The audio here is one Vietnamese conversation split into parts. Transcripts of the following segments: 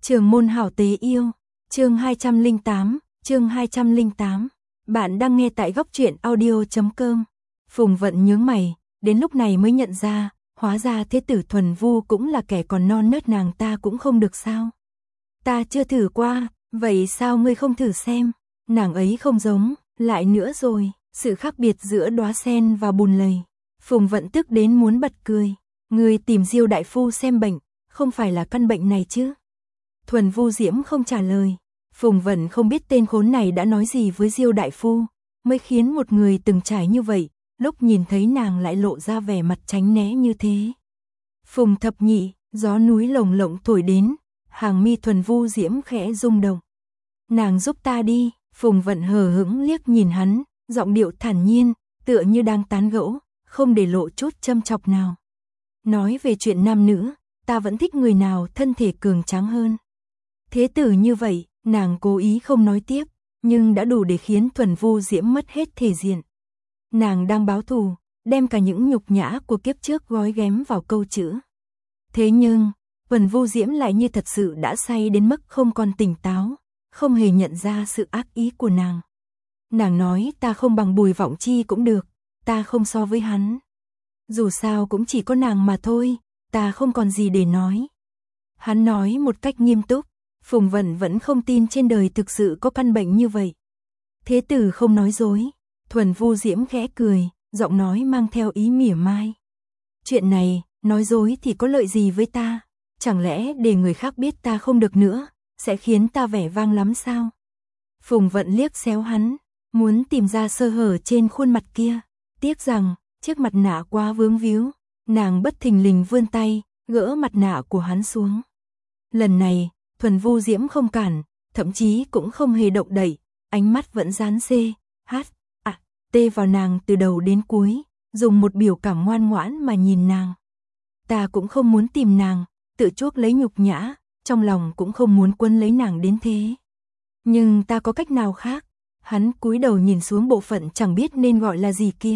Trường môn hảo tế yêu, chương 208, Bạn đang nghe tại góc truyện audio.com. Phùng Vận nhướng mày, đến lúc này mới nhận ra, hóa ra thế tử Thuần Vu cũng là kẻ còn non nớt, nàng ta cũng không được sao. Ta chưa thử qua, vậy sao ngươi không thử xem? Nàng ấy không giống, lại nữa rồi, sự khác biệt giữa đóa sen và bùn lầy. Phùng Vận tức đến muốn bật cười. Ngươi tìm Diêu đại phu xem bệnh, không phải là căn bệnh này chứ? Thuần Vu Diễm không trả lời. Phùng Vận không biết tên khốn này đã nói gì với Diêu đại phu, mới khiến một người từng trải như vậy, lúc nhìn thấy nàng lại lộ ra vẻ mặt tránh né như thế. Phùng thập nhị, gió núi lồng lộng thổi đến, hàng mi Thuần Vu Diễm khẽ rung động. Nàng giúp ta đi. Phùng Vận hờ hững liếc nhìn hắn, giọng điệu thản nhiên, tựa như đang tán gẫu, không để lộ chút châm chọc nào. Nói về chuyện nam nữ, ta vẫn thích người nào thân thể cường tráng hơn. Thế tử như vậy, nàng cố ý không nói tiếp, nhưng đã đủ để khiến Thuần Vu Diễm mất hết thể diện. Nàng đang báo thù, đem cả những nhục nhã của kiếp trước gói ghém vào câu chữ. Thế nhưng, Thuần Vu Diễm lại như thật sự đã say đến mức không còn tỉnh táo, không hề nhận ra sự ác ý của nàng. Nàng nói ta không bằng Bùi Vọng Chi cũng được, ta không so với hắn. Dù sao cũng chỉ có nàng mà thôi, ta không còn gì để nói. Hắn nói một cách nghiêm túc, Phùng Vận vẫn không tin trên đời thực sự có căn bệnh như vậy. Thế tử không nói dối. Thuần Vu Diễm khẽ cười, giọng nói mang theo ý mỉa mai. Chuyện này, nói dối thì có lợi gì với ta? Chẳng lẽ để người khác biết ta không được nữa, sẽ khiến ta vẻ vang lắm sao? Phùng Vận liếc xéo hắn, muốn tìm ra sơ hở trên khuôn mặt kia. Tiếc rằng, chiếc mặt nạ quá vướng víu, nàng bất thình lình vươn tay, gỡ mặt nạ của hắn xuống. Lần này, Thuần Vu Diễm không cản, thậm chí cũng không hề động đậy, ánh mắt vẫn dán CH, vào nàng từ đầu đến cuối, dùng một biểu cảm ngoan ngoãn mà nhìn nàng. Ta cũng không muốn tìm nàng, tự chuốc lấy nhục nhã, trong lòng cũng không muốn quấn lấy nàng đến thế. Nhưng ta có cách nào khác? Hắn cúi đầu nhìn xuống bộ phận chẳng biết nên gọi là gì kia.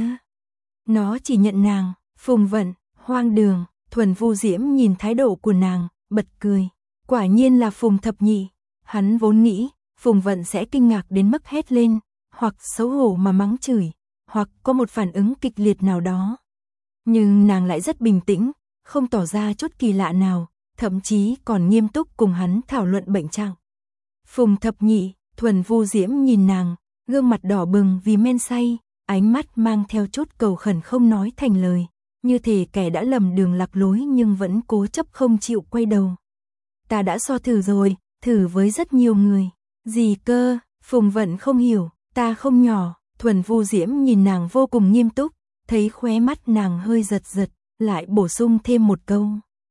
Nó chỉ nhận nàng. Phùng Vận, hoang đường. Thuần Vu Diễm nhìn thái độ của nàng, bật cười. Quả nhiên là Phùng thập nhị. Hắn vốn nghĩ Phùng Vận sẽ kinh ngạc đến mức hét lên, hoặc xấu hổ mà mắng chửi, hoặc có một phản ứng kịch liệt nào đó. Nhưng nàng lại rất bình tĩnh, không tỏ ra chút kỳ lạ nào, thậm chí còn nghiêm túc cùng hắn thảo luận bệnh trạng. Phùng thập nhị, Thuần Vu Diễm nhìn nàng, gương mặt đỏ bừng vì men say, ánh mắt mang theo chút cầu khẩn không nói thành lời, như thể kẻ đã lầm đường lạc lối nhưng vẫn cố chấp không chịu quay đầu. Ta đã so thử rồi, thử với rất nhiều người. Gì cơ? Phùng Vận không hiểu. Ta không nhỏ. Thuần Vu Diễm nhìn nàng vô cùng nghiêm túc, thấy khóe mắt nàng hơi giật giật, lại bổ sung thêm một câu.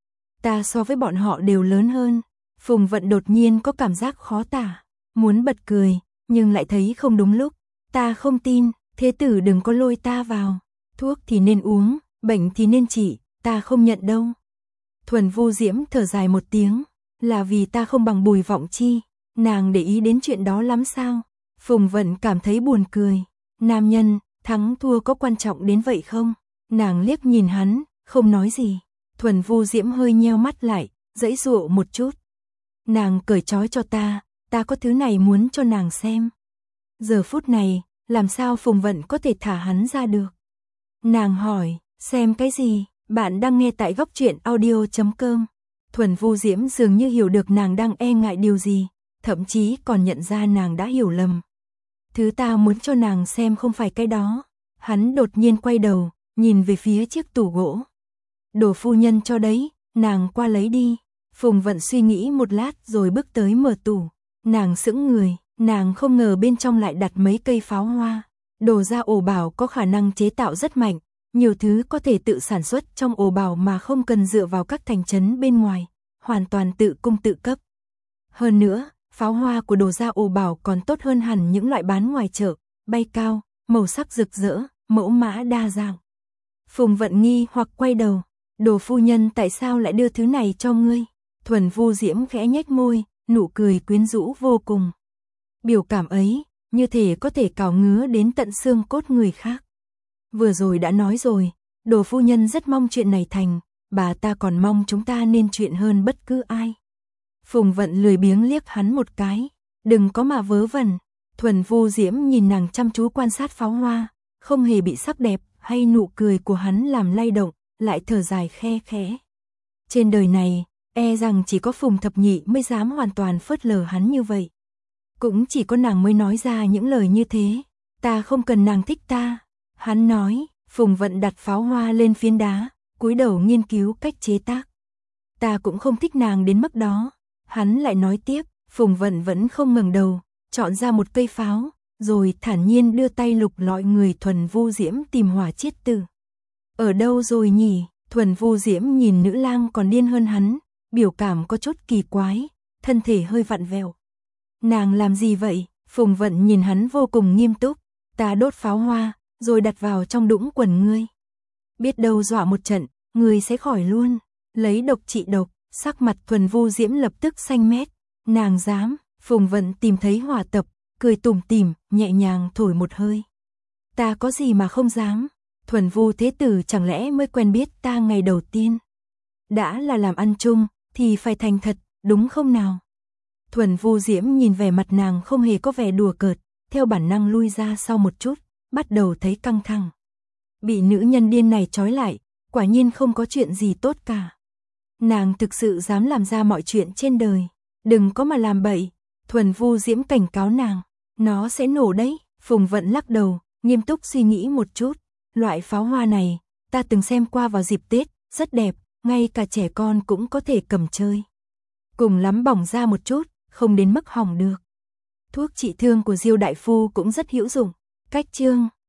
Ta so với bọn họ đều lớn hơn. Phùng Vận đột nhiên có cảm giác khó tả, muốn bật cười, nhưng lại thấy không đúng lúc. Ta không tin, thế tử đừng có lôi ta vào. Thuốc thì nên uống, bệnh thì nên trị, ta không nhận đâu. Thuần Vu Diễm thở dài một tiếng, là vì ta không bằng Bùi Vọng Chi. Nàng để ý đến chuyện đó lắm sao? Phùng Vận cảm thấy buồn cười. Nam nhân, thắng thua có quan trọng đến vậy không? Nàng liếc nhìn hắn, không nói gì. Thuần Vu Diễm hơi nheo mắt lại, giãy giụa một chút. Nàng cởi trói cho ta có thứ này muốn cho nàng xem. Giờ phút này, làm sao Phùng Vận có thể thả hắn ra được? Nàng hỏi, xem cái gì? Bạn đang nghe tại góc truyện audio.com. Thuần Vu Diễm dường như hiểu được nàng đang e ngại điều gì, thậm chí còn nhận ra nàng đã hiểu lầm. Thứ ta muốn cho nàng xem không phải cái đó. Hắn đột nhiên quay đầu, nhìn về phía chiếc tủ gỗ. Đồ phu nhân cho đấy, nàng qua lấy đi. Phùng Vận suy nghĩ một lát rồi bước tới mở tủ. Nàng sững người, nàng không ngờ bên trong lại đặt mấy cây pháo hoa. Đồ gia ổ bảo có khả năng chế tạo rất mạnh, nhiều thứ có thể tự sản xuất trong ổ bảo mà không cần dựa vào các thành trấn bên ngoài, hoàn toàn tự cung tự cấp. Hơn nữa, pháo hoa của đồ gia ổ bảo còn tốt hơn hẳn những loại bán ngoài chợ, bay cao, màu sắc rực rỡ, mẫu mã đa dạng. Phùng Vận nghi hoặc quay đầu, đồ phu nhân tại sao lại đưa thứ này cho ngươi? Thuần Vu Diễm khẽ nhếch môi, nụ cười quyến rũ vô cùng. Biểu cảm ấy, như thể có thể cào ngứa đến tận xương cốt người khác. Vừa rồi đã nói rồi, đồ phu nhân rất mong chuyện này thành, bà ta còn mong chúng ta nên chuyện hơn bất cứ ai. Phùng Vận lười biếng liếc hắn một cái. Đừng có mà vớ vẩn. Thuần Vu Diễm nhìn nàng chăm chú quan sát pháo hoa, không hề bị sắc đẹp hay nụ cười của hắn làm lay động, lại thở dài khe khẽ. Trên đời này, e rằng chỉ có Phùng Thập Nhị mới dám hoàn toàn phớt lờ hắn như vậy. Cũng chỉ có nàng mới nói ra những lời như thế. Ta không cần nàng thích ta. Hắn nói. Phùng Vận đặt pháo hoa lên phiến đá, cúi đầu nghiên cứu cách chế tác. Ta cũng không thích nàng đến mức đó. Hắn lại nói tiếp. Phùng Vận vẫn không ngẩng đầu, chọn ra một cây pháo, rồi thản nhiên đưa tay lục lọi người Thuần Vu Diễm tìm hỏa chiết tử. Ở đâu rồi nhỉ? Thuần Vu Diễm nhìn nữ lang còn điên hơn hắn, biểu cảm có chút kỳ quái, thân thể hơi vặn vẹo. Nàng làm gì vậy? Phùng Vận nhìn hắn vô cùng nghiêm túc. Ta đốt pháo hoa, rồi đặt vào trong đũng quần ngươi. Biết đâu dọa một trận, ngươi sẽ khỏi luôn. Lấy độc trị độc, sắc mặt Thuần Vu Diễm lập tức xanh mét. Nàng dám. Phùng Vận tìm thấy hỏa tập, cười tủm tỉm, nhẹ nhàng thổi một hơi. Ta có gì mà không dám? Thuần Vu Thế Tử chẳng lẽ mới quen biết ta ngày đầu tiên? Đã là làm ăn chung, thì phải thành thật, đúng không nào? Thuần Vu Diễm nhìn vẻ mặt nàng không hề có vẻ đùa cợt, theo bản năng lui ra sau một chút, bắt đầu thấy căng thẳng. Bị nữ nhân điên này trói lại, quả nhiên không có chuyện gì tốt cả. Nàng thực sự dám làm ra mọi chuyện trên đời. Đừng có mà làm bậy. Thuần Vu Diễm cảnh cáo nàng. Nó sẽ nổ đấy. Phùng Vận lắc đầu, nghiêm túc suy nghĩ một chút. Loại pháo hoa này, ta từng xem qua vào dịp Tết, rất đẹp, ngay cả trẻ con cũng có thể cầm chơi. Cùng lắm bỏng ra một chút, không đến mức hỏng được. Thuốc trị thương của Diêu đại phu cũng rất hữu dụng. Cách chương